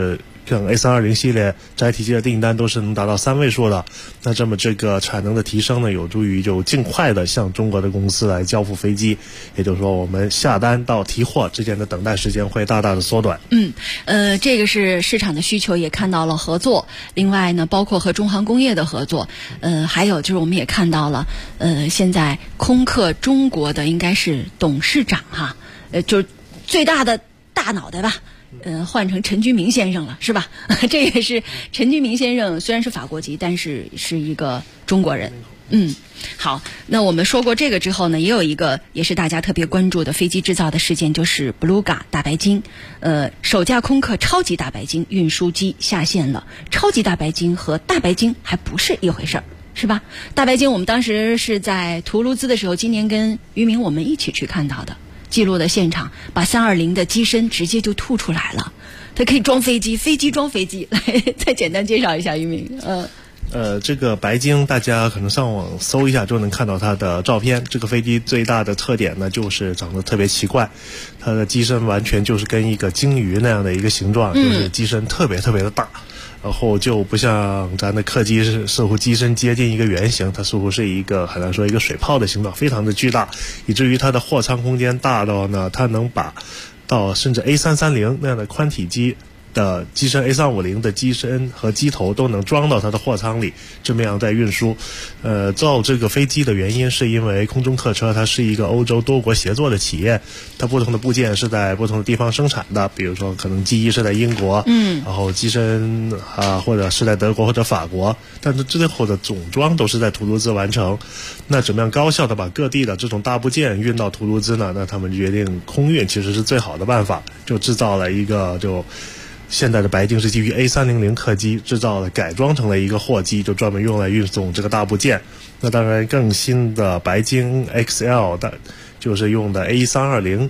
像 A320 系列载体机的订单都是能达到3位数的。那这么这个产能的提升呢，有助于就尽快的向中国的公司来交付飞机，也就是说我们下单到提货之间的等待时间会大大的缩短。 这个是市场的需求，也看到了合作。另外呢，包括和中航工业的合作，还有就是我们也看到了，现在空客中国的应该是董事长哈，就是最大的大脑袋吧。换成陈居明先生了，是吧？这也是陈居明先生，虽然是法国籍，但是是一个中国人。好，那我们说过这个之后呢，也有一个也是大家特别关注的飞机制造的事件，就是 Beluga 大白鲸。首架空客超级大白鲸运输机下线了。超级大白鲸和大白鲸还不是一回事儿，是吧？大白鲸我们当时是在图卢兹的时候，今年跟于明我们一起去看到的。记录的现场，把320的机身直接就吐出来了，它可以装飞机，飞机装飞机。来，再简单介绍一下于明。 这个白鲸大家可能上网搜一下就能看到它的照片。这个飞机最大的特点呢，就是长得特别奇怪，它的机身完全就是跟一个鲸鱼那样的一个形状，就是机身特别特别的大。然后就不像咱的客机似乎机身接近一个圆形，它似乎是一个很难说一个水泡的形状，非常的巨大，以至于它的货舱空间大到呢，它能把到甚至 A330 那样的宽体机的机身 A350 的机身和机头都能装到它的货舱里，这么样在运输。造这个飞机的原因是因为空中客车它是一个欧洲多国协作的企业，它不同的部件是在不同的地方生产的，比如说可能机翼是在英国，然后机身或者是在德国或者法国，但是最后的总装都是在图卢兹完成。那怎么样高效的把各地的这种大部件运到图卢兹呢？那他们决定空运其实是最好的办法，就制造了一个现在的白鲸是基于 A300 客机制造的，改装成了一个货机，就专门用来运送这个大部件。那当然更新的白鲸 XL 的就是用的 A330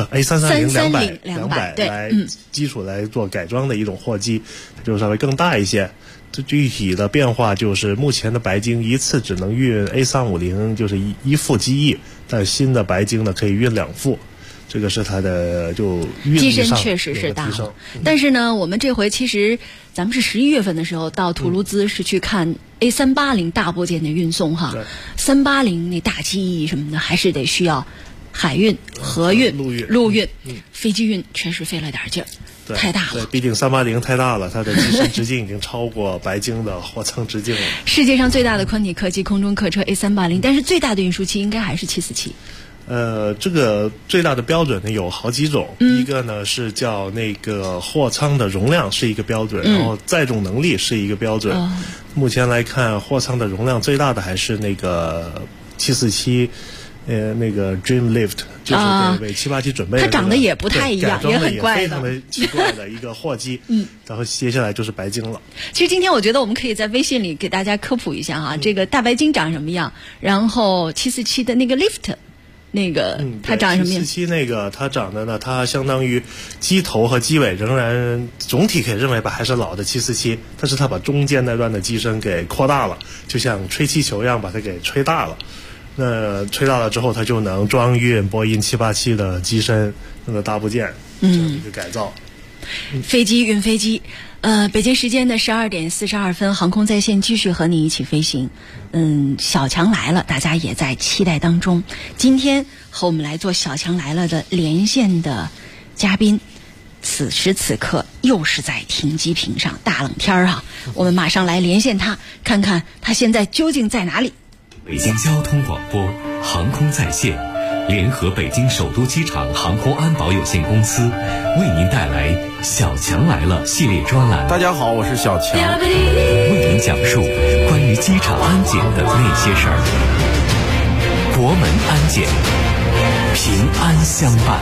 200来基础来做改装的一种货机，就稍微更大一些。这具体的变化就是目前的白鲸一次只能运 A350，就是一副机翼，但新的白鲸呢可以运2副。这个是它的机身确实是大了，但是呢，我们这回其实咱们是11月份的时候到图卢兹是去看 A380 大部件的运送哈，380那大机翼什么的还是得需要海运、河运、陆运，飞机运确实费了点劲儿，太大了。 对，毕竟380太大了，它的机身直径已经超过白鲸的货舱直径了。 世界上最大的宽体客机空中客车 A380，但是最大的运输器应该还是747。 这个最大的标准呢有好几种，一个呢是叫那个货舱的容量是一个标准，然后载重能力是一个标准。目前来看，货舱的容量最大的还是那个747，那个 Dream Lift， 就是为787准备的， 它长得也不太一样，也很怪的， 非常的奇怪的一个货机。然后接下来就是白鲸了。 其实今天我觉得我们可以在微信里给大家科普一下哈，这个大白鲸长什么样，然后747的那个 Lift。那个它长什么样 ？747那个它长得呢，它相当于机头和机尾仍然总体可以认为吧还是老的747，但是它把中间那段的机身给扩大了，就像吹气球一样把它给吹大了。那吹大了之后，它就能装运波音787的机身那个大部件，这样一个改造。 飞机运飞机。北京时间的12点42分，航空在线继续和你一起飞行。小强来了，大家也在期待当中。今天和我们来做小强来了的连线的嘉宾，此时此刻又是在停机坪上，大冷天啊！我们马上来连线他，看看他现在究竟在哪里。 北京交通广播，航空在线。联合北京首都机场航空安保有限公司为您带来《小强来了》系列专栏。 大家好，我是小强， 为您讲述关于机场安检的那些事儿。国门安检，平安相伴。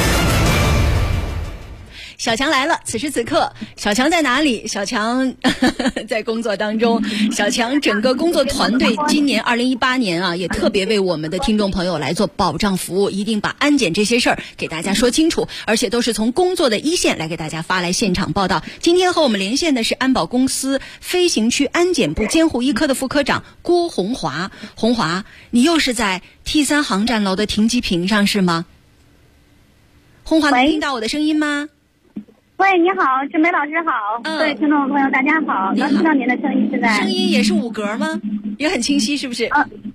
小强来了，此时此刻，小强在哪里？小强在工作当中。小强整个工作团队今年2018年啊，也特别为我们的听众朋友来做保障服务，一定把安检这些事儿给大家说清楚，而且都是从工作的一线来给大家发来现场报道。今天和我们连线的是安保公司飞行区安检部监护一科的副科长郭红华。红华，你又是在 T3 航站楼的停机坪上是吗？红华，能听到我的声音吗？ 喂，你好，志梅老师好，各位听众朋友大家好，能听到您的声音现在？ 声音也是5格吗？也很清晰是不是？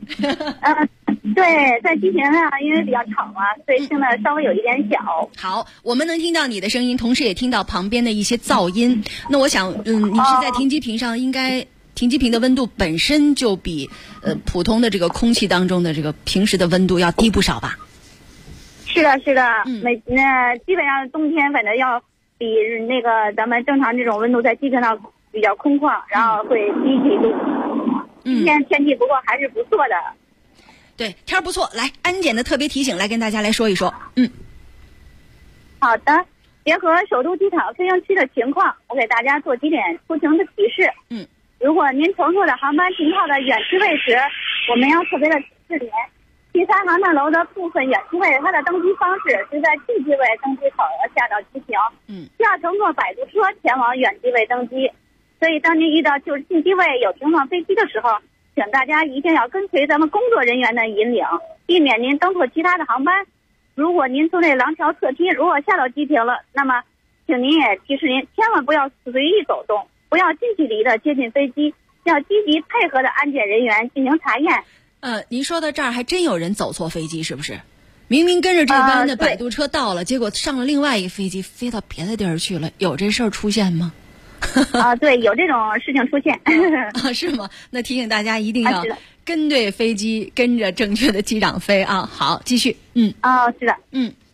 对，在机坪上，因为比较吵嘛，所以听的稍微有一点小。 好，我们能听到你的声音，同时也听到旁边的一些噪音。那我想，你是在停机坪上，应该停机坪的温度本身就比普通的这个空气当中的这个平时的温度要低不少吧？ 是的，是的，基本上冬天反正要比那个咱们正常这种温度在机坪上比较空旷，然后会低几度。今天天气不过还是不错的。 对，天儿不错。来，安检的特别提醒，来跟大家来说一说。 好的，结合首都机场飞行区的情况，我给大家做几点出行的提示。如果您乘坐的航班停靠的远机位时，我们要特别的提示您，T3航站楼的部分远机位，它的登机方式是在 G 机位登机口下到机坪，需要乘坐摆渡车前往远机位登机。所以当您遇到就是进机位有停放飞机的时候，请大家一定要跟随咱们工作人员的引领，避免您登错其他的航班。如果您从这廊桥侧梯如果下到机坪了，那么请您也提示您千万不要随意走动，不要近距离的接近飞机，要积极配合的安检人员进行查验。 您说到这儿还真有人走错飞机是不是？明明跟着这班的摆渡车到了，结果上了另外一个飞机飞到别的地儿去了，有这事儿出现吗？ 对，有这种事情出现。 是吗？那提醒大家一定要跟对飞机，跟着正确的机长飞啊。好，继续。 是的。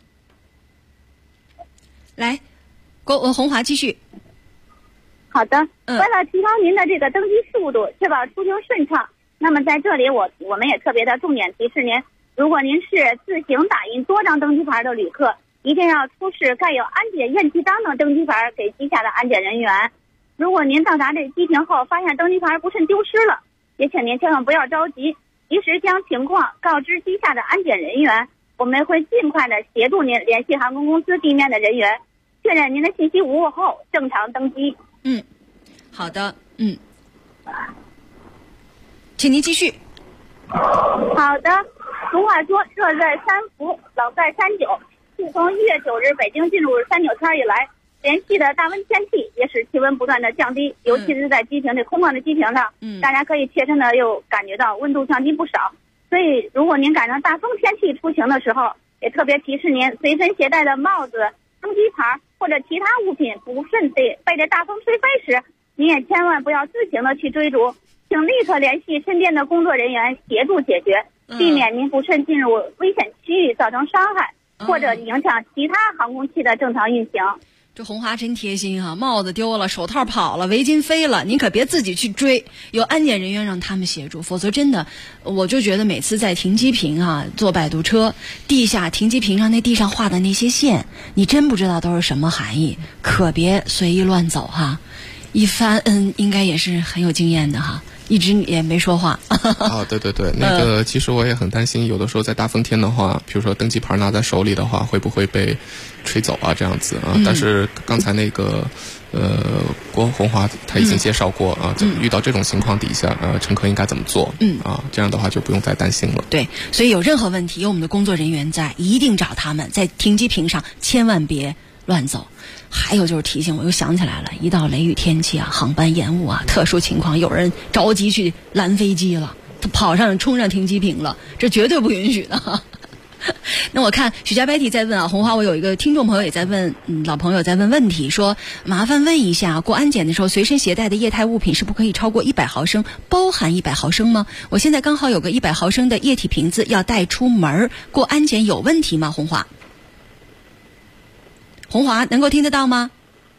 来，红华继续。 好的。为了提高您的这个登机速度，确保出行顺畅，那么在这里我们也特别的重点提示您，如果您是自行打印多张登机牌的旅客，一定要出示盖有安检验机章的登机牌给机下的安检人员。如果您到达这机坪后发现登机牌不慎丢失了，也请您千万不要着急，及时将情况告知机下的安检人员，我们会尽快的协助您联系航空公司地面的人员，确认您的信息无误后正常登机。 好的。请您继续。 好的。俗话说，热在三伏，冷在三九。自从1月9日北京进入39天以来，连续的大温天气也使气温不断的降低，尤其是在机坪这空旷的机坪上，大家可以切身的又感觉到温度降低不少。所以如果您赶上大风天气出行的时候，也特别提示您随身携带的帽子、登机牌或者其他物品不慎被这大风吹飞时，您也千万不要自行的去追逐，请立刻联系身边的工作人员协助解决，避免您不慎进入危险区域造成伤害，或者影响其他航空器的正常运行。 这红华真贴心啊！帽子丢了，手套跑了，围巾飞了，您可别自己去追，有安检人员让他们协助，否则真的，我就觉得每次在停机坪啊，坐摆渡车，地下停机坪上那地上画的那些线，你真不知道都是什么含义，可别随意乱走哈。一帆应该也是很有经验的哈。一直也没说话。 对对对，那个其实我也很担心，有的时候在大风天的话，比如说登机牌拿在手里的话，会不会被吹走啊？这样子啊。但是刚才那个郭红华他已经介绍过啊，遇到这种情况底下，乘客应该怎么做？这样的话就不用再担心了。 对，所以有任何问题，有我们的工作人员在，一定找他们，在停机坪上千万别乱走。还有就是提醒我，又想起来了，一到雷雨天气啊，航班延误啊，特殊情况，有人着急去拦飞机了，他冲上停机坪了，这绝对不允许的。那我看许家白提在问啊，红花，我有一个听众朋友也在问，老朋友在问问题，说麻烦问一下，过安检的时候随身携带的液态物品是不可以超过100毫升，包含100毫升吗？我现在刚好有个100毫升的液体瓶子要带出门，过安检有问题吗？红华能够听得到吗？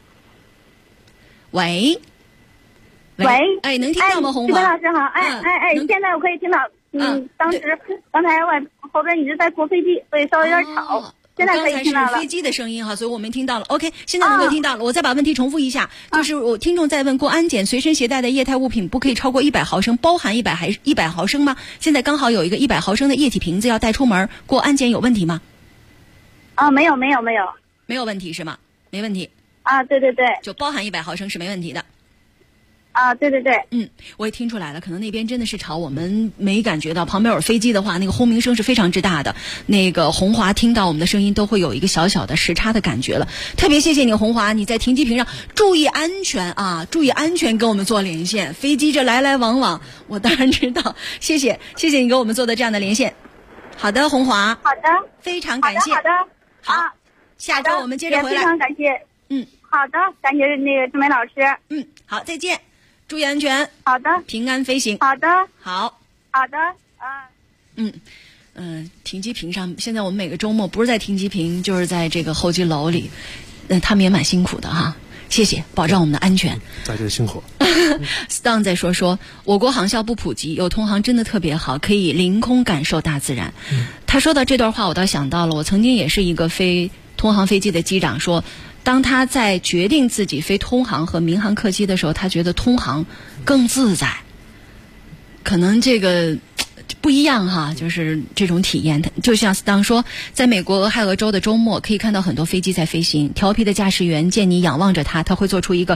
喂，哎，能听到吗？红华， 徐老师好，现在我可以听到。刚才后边一直在坐飞机，所以稍微有点吵。现在可以听到了。 刚才是飞机的声音哈，所以我没听到了。OK， 现在能够听到了。我再把问题重复一下，就是我听众在问，过安检随身携带的液态物品不可以超过100毫升，包含100毫升吗？现在刚好有一个100毫升的液体瓶子要带出门，过安检有问题吗？ 没有。 没有问题是吗？没问题啊，对， 就包含100毫升是没问题的。 啊，对对对， 我也听出来了，可能那边真的是吵，我们没感觉到。旁边有飞机的话，那个轰鸣声是非常之大的。那个红华听到我们的声音都会有一个小小的时差的感觉了。特别谢谢你，红华，你在停机坪上注意安全啊，注意安全，跟我们做连线。飞机这来来往往，我当然知道。谢谢你给我们做的这样的连线。好的，红华。 好的， 非常感谢。 好的。 好，下周我们接着回来。 非常感谢。好的，感谢那个志梅老师。 好，再见。注意安全， 好的， 平安飞行， 好的， 好的， 停机坪上，现在我们每个周末不是在停机坪，就是在这个候机楼里，他们也蛮辛苦的哈。谢谢，保障我们的安全。 大家辛苦。 Stan 再说，我国航校不普及，有通航真的特别好，可以凌空感受大自然。他说到这段话，我倒想到了，我曾经也是一个飞通航飞机的机长，说当他在决定自己飞通航和民航客机的时候，他觉得通航更自在，可能这个不一样哈，就是这种体验。就像当说，在美国俄亥俄州的周末，可以看到很多飞机在飞行，调皮的驾驶员见你仰望着他会做出一个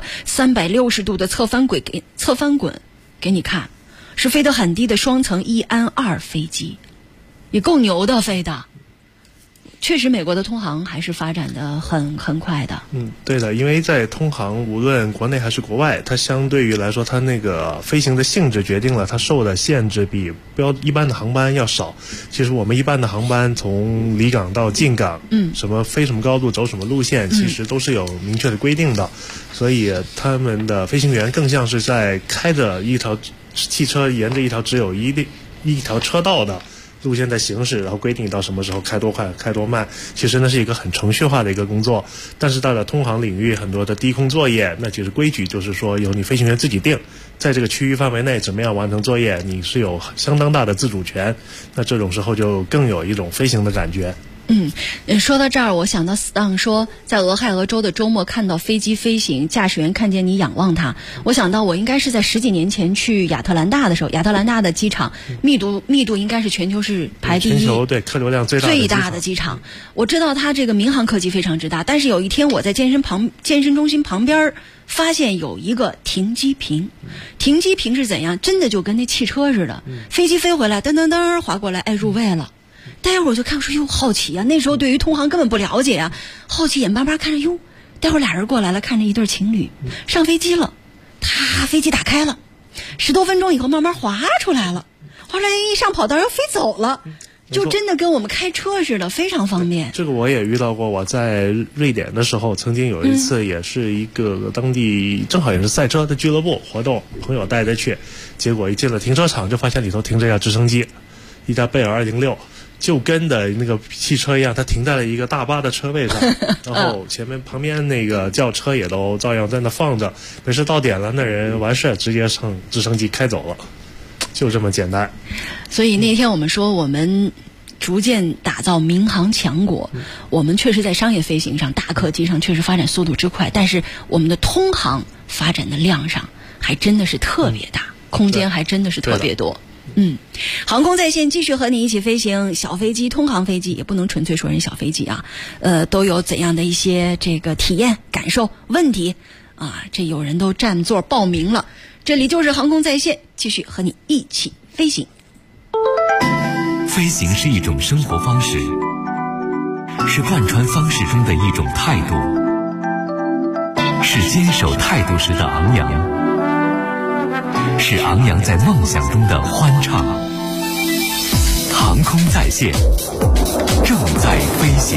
360度的侧翻滚给你看，是飞得很低的双层1安2飞机，也够牛的飞的。确实，美国的通航还是发展的很快的。 对的，因为在通航，无论国内还是国外，它相对于来说，它那个飞行的性质决定了它受的限制比一般的航班要少。其实我们一般的航班从离港到进港，什么飞什么高度，走什么路线，其实都是有明确的规定的。所以他们的飞行员更像是在开着一条汽车，沿着一条只有一条车道的路线在行驶，然后规定到什么时候开多快开多慢，其实那是一个很程序化的一个工作。但是到了通航领域，很多的低空作业，那其实规矩就是说由你飞行员自己定，在这个区域范围内怎么样完成作业，你是有相当大的自主权。那这种时候就更有一种飞行的感觉。 说到这儿，我想到 Stan 说，在俄亥俄州的周末看到飞机飞行，驾驶员看见你仰望他，我想到我应该是在10几年前去亚特兰大的时候，亚特兰大的机场密度应该是全球是排第一， 全球对客流量最大的机场。我知道它这个民航客机非常之大，但是有一天我在健身中心旁边发现有一个停机坪。停机坪是怎样？真的就跟那汽车似的，飞机飞回来，噔噔噔划过来，入位了。待会儿我就看说，哟，好奇啊！那时候对于通航根本不了解啊，好奇眼巴巴看着，哟，待会儿俩人过来了，看着一对情侣上飞机了，飞机打开了，10多分钟以后慢慢滑出来了，后来一上跑道又飞走了，就真的跟我们开车似的，非常方便。 这个我也遇到过，我在瑞典的时候，曾经有一次也是一个当地正好也是赛车的俱乐部活动，朋友带着去，结果一进了停车场就发现里头停着一架直升机，一架贝尔206。就跟的那个汽车一样，它停在了一个大巴的车位上，然后旁边那个轿车也都照样在那放着。没事到点了，那人完事直接上直升机开走了，就这么简单。 所以那天我们说，我们逐渐打造民航强国，我们确实在商业飞行上、大客机上确实发展速度之快，但是我们的通航发展的量上还真的是特别大，空间还真的是特别多。航空在线继续和你一起飞行，小飞机、通航飞机也不能纯粹说人小飞机啊，都有怎样的一些这个体验、感受、问题啊？这有人都占座报名了，这里就是航空在线，继续和你一起飞行。 飞行是一种生活方式，是贯穿方式中的一种态度，是坚守态度时的昂扬。是昂扬在梦想中的欢畅。航空在线，正在飞行。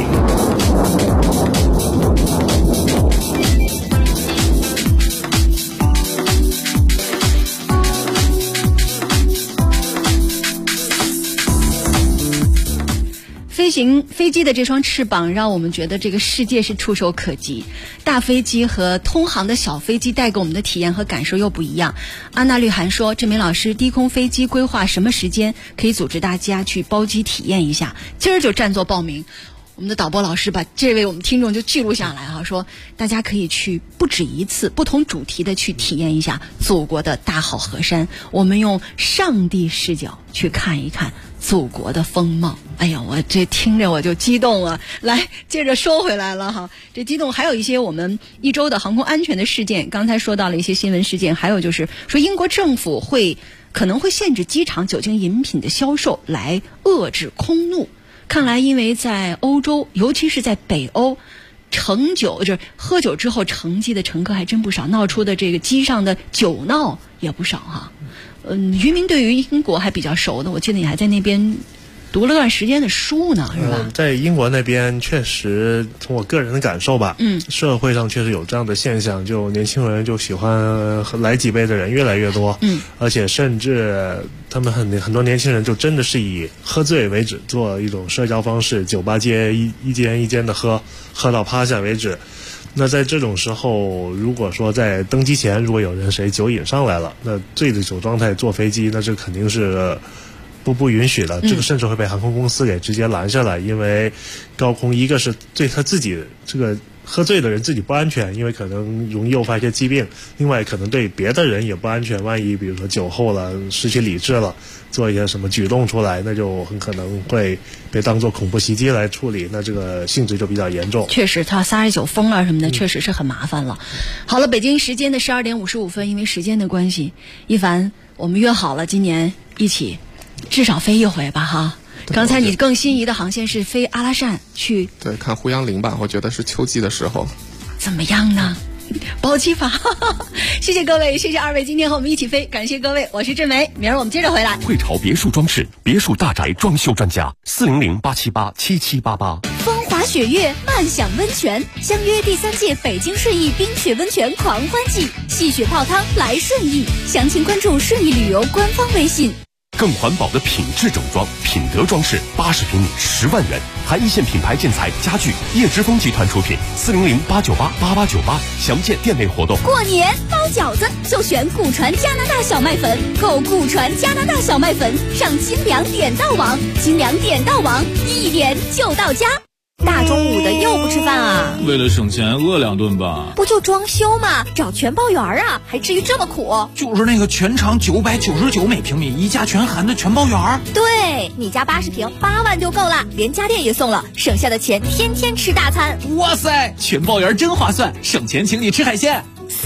飞机的这双翅膀让我们觉得这个世界是触手可及，大飞机和通航的小飞机带给我们的体验和感受又不一样。安娜绿涵说，志明老师，低空飞机规划什么时间可以组织大家去包机体验一下，今儿就占座报名。 我们的导播老师把这位我们听众就记录下来哈，说大家可以去不止一次不同主题的去体验一下祖国的大好河山，我们用上帝视角去看一看祖国的风貌。哎呀，我这听着我就激动了。来，接着说回来了哈，这激动还有一些我们一周的航空安全的事件，刚才说到了一些新闻事件，还有就是说英国政府可能会限制机场酒精饮品的销售来遏制空怒。看来因为在欧洲，尤其是在北欧，就是喝酒之后乘机的乘客还真不少，闹出的这个机上的酒闹也不少哈。渔民对于英国还比较熟的，我记得你还在那边读了段时间的书呢，是吧？ 在英国那边确实，从我个人的感受吧，社会上确实有这样的现象，就年轻人就喜欢来几杯的人越来越多，而且甚至他们很多年轻人就真的是以喝醉为止，做一种社交方式，酒吧街一间一间的喝到趴下为止。那在这种时候，如果说在登机前，如果有人谁酒瘾上来了，那醉着酒状态坐飞机，那这肯定是不允许的，这个甚至会被航空公司给直接拦下来，因为高空一个是对他自己这个喝醉的人自己不安全，因为可能容易诱发一些疾病，另外可能对别的人也不安全，万一比如说酒后了失去理智了，做一些什么举动出来，那就很可能会被当作恐怖袭击来处理，那这个性质就比较严重。 确实他撒着酒疯了什么的，确实是很麻烦了。好了，北京时间的12点55分，因为时间的关系，一凡我们约好了今年一起至少飞一回吧哈。刚才你更心仪的航线是飞阿拉善去， 对，看胡杨林吧，我觉得是秋季的时候。 怎么样呢？包机法。谢谢各位，谢谢二位今天和我们一起飞，感谢各位，我是郑梅，明儿我们接着回来。 汇潮别墅装饰，别墅大宅装修专家，400-878-7788。 风华雪月，漫享温泉，相约第3届北京顺义冰雪温泉狂欢季，戏雪泡汤来顺义，详情关注顺义旅游官方微信。 更环保的品质整装，品德装饰，80平米10万元，含一线品牌建材家具，叶之峰集团出品，400-898-8898，详见店内活动。 过年包饺子就选古传加拿大小麦粉，购古传加拿大小麦粉上金粮点到网，金粮点到网，一点就到家。大中午的又不吃饭啊？ 为了省钱饿2顿吧。 不就装修吗？找全包园啊，还至于这么苦？ 就是那个全长999每平米，一家全含的全包园。 对，你家80平8万就够了，连家电也送了，省下的钱天天吃大餐。 哇塞，全包园真划算，省钱请你吃海鲜。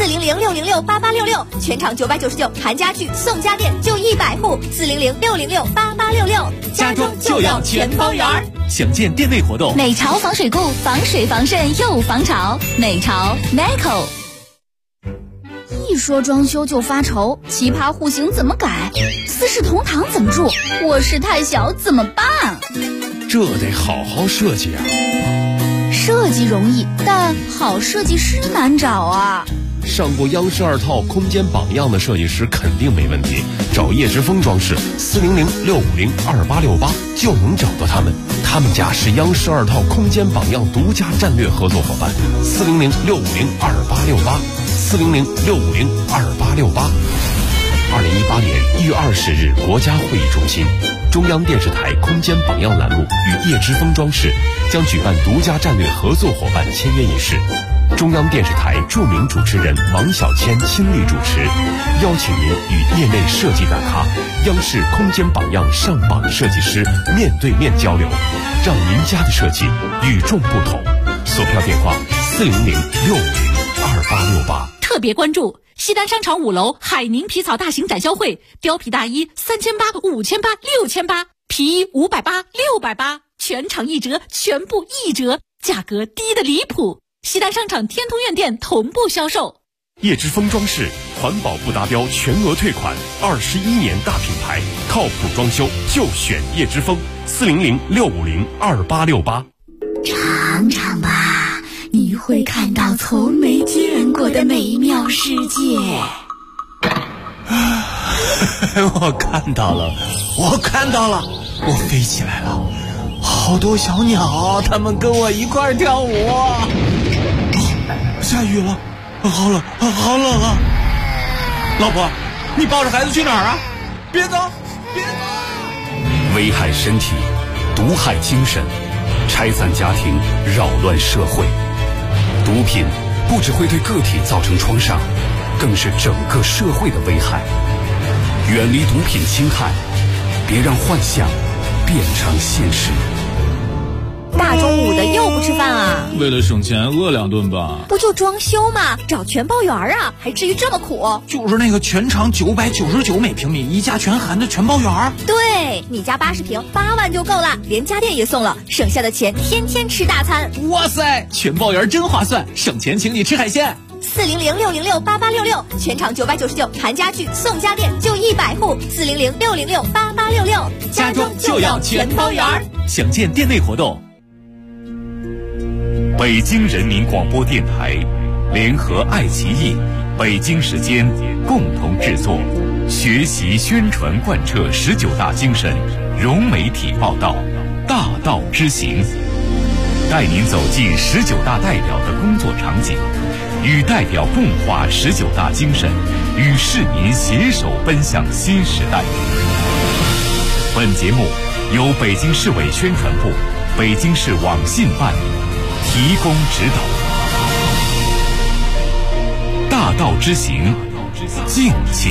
400-606-8866，全场999，含家具送家电，就100户。400-606-8866， 家装就要全包园。详见店内活动。 美潮防水固，防水防渗又防潮。美潮 Neco。一说装修就发愁，奇葩户型怎么改？四世同堂怎么住？卧室太小怎么办？ 这得好好设计啊。 设计容易，但好设计师难找啊。 上过央视2套空间榜样的设计师肯定没问题，找叶之峰装饰400-650-2868就能找到他们。他们家是央视2套空间榜样独家战略合作伙伴，400-650-2868 400-650-2868。2018年1月20日，国家会议中心，中央电视台空间榜样栏目与叶之峰装饰将举办独家战略合作伙伴签约仪式。中央电视台著名主持人王小谦亲力主持，邀请您与业内设计大咖、央视空间榜样上榜设计师面对面交流，让您家的设计与众不同。索票电话400-650-2868。 特别关注西单商场5楼海宁皮草大型展销会，貂皮大衣3800、5800、6800，皮衣580、680，全场1折，全部1折，价格低得离谱。西单商场天通苑店同步销售。 叶之峰装饰，环保不达标全额退款，21年大品牌，靠谱装修就选叶之峰，400-650-2868。 尝尝吧，你会看到从没见过的美妙世界。 我看到了，我飞起来了，好多小鸟，它们跟我一块儿跳舞。下雨了，好冷啊！老婆，你抱着孩子去哪儿啊？别走！ 危害身体，毒害精神， 拆散家庭，扰乱社会。毒品不只会对个体造成创伤，更是整个社会的危害。远离毒品侵害，别让幻想变成现实。 大中午的又不吃饭啊？ 为了省钱饿2顿吧。 不就装修吗？找全包园啊，还至于这么苦？ 就是那个全长999每平米，一价全含的全包园。 对，你家80平8万就够了，连家电也送了，省下的钱天天吃大餐。 哇塞，全包园真划算，省钱请你吃海鲜。 400-606-8866，全场999，含家具送家电，就100户。400-606-8866， 家中就要全包园。详见店内活动。 北京人民广播电台联合爱奇艺、北京时间共同制作，学习宣传贯彻19大精神，融媒体报道，大道之行，带您走进19大代表的工作场景，与代表共话19大精神，与市民携手奔向新时代。本节目由北京市委宣传部、北京市网信办提供指导。大道之行，敬请